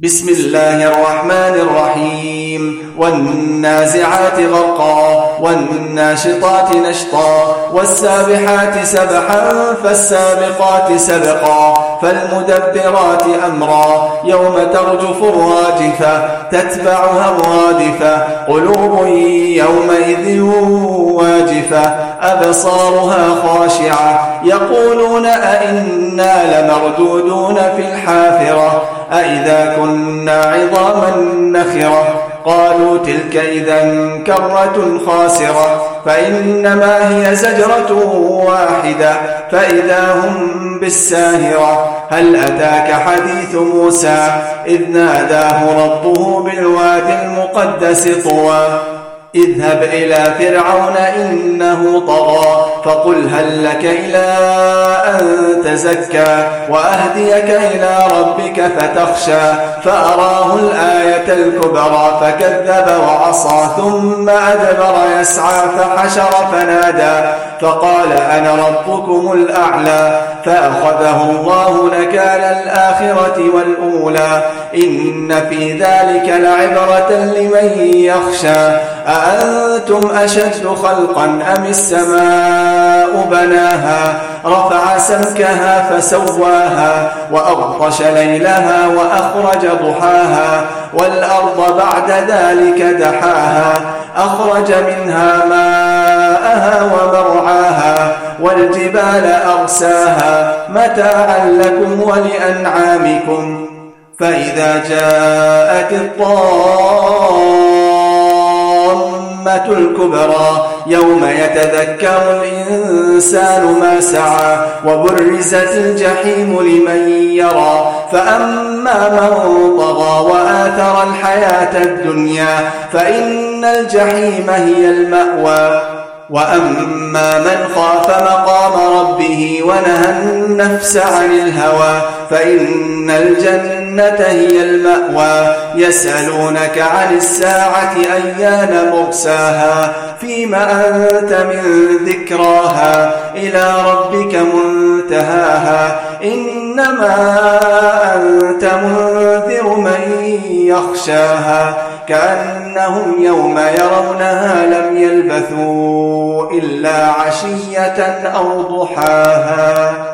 بسم الله الرحمن الرحيم والنازعات غرقا والناشطات نشطا والسابحات سبحا فالسابقات سبقا فالمدبرات أمرا يوم ترجف الراجفة تتبعها الرادفة قلوب يومئذ واجفة أبصارها خاشعة يقولون أئنا لمردودون في الحافرة أئذا كنا عظاما نخرة قالوا تلك إذا كرة خاسرة فإنما هي زجرة واحدة فإذا هم بالساهرة هل أتاك حديث موسى إذ ناداه ربه بالوادي المقدس طوى اذهب إلى فرعون إنه طغى فقل هل لك إلى أن تزكى وأهديك إلى ربك فتخشى فأراه الآية الكبرى فكذب وعصى ثم أدبر يسعى فحشر فنادى فقال أنا ربكم الأعلى فأخذه الله نكال الآخرة والأولى إن في ذلك لعبرة لمن يخشى أأنتم أشد خلقا أم السماء بناها رفع سمكها فسواها وأغطش ليلها وأخرج ضحاها والأرض بعد ذلك دحاها أخرج منها ماءها ومرعاها والجبال أرساها متاعا لكم ولأنعامكم فإذا جاءت الطامة الكبرى يوم يتذكر الإنسان ما سعى وبرزت الجحيم لمن يرى فأما من طغى وآثر الحياة الدنيا فإن الجحيم هي المأوى وأما من خاف مقام ربه ونهى النفس عن الهوى فإن الجنة هي المأوى يسألونك عن الساعة أيان مرساها فيما أنت من ذكراها إلى ربك منتهاها إنما أنت منذر من يخشاها كأنهم يوم يرونها لم يلبثوا إلا عشية أو ضحاها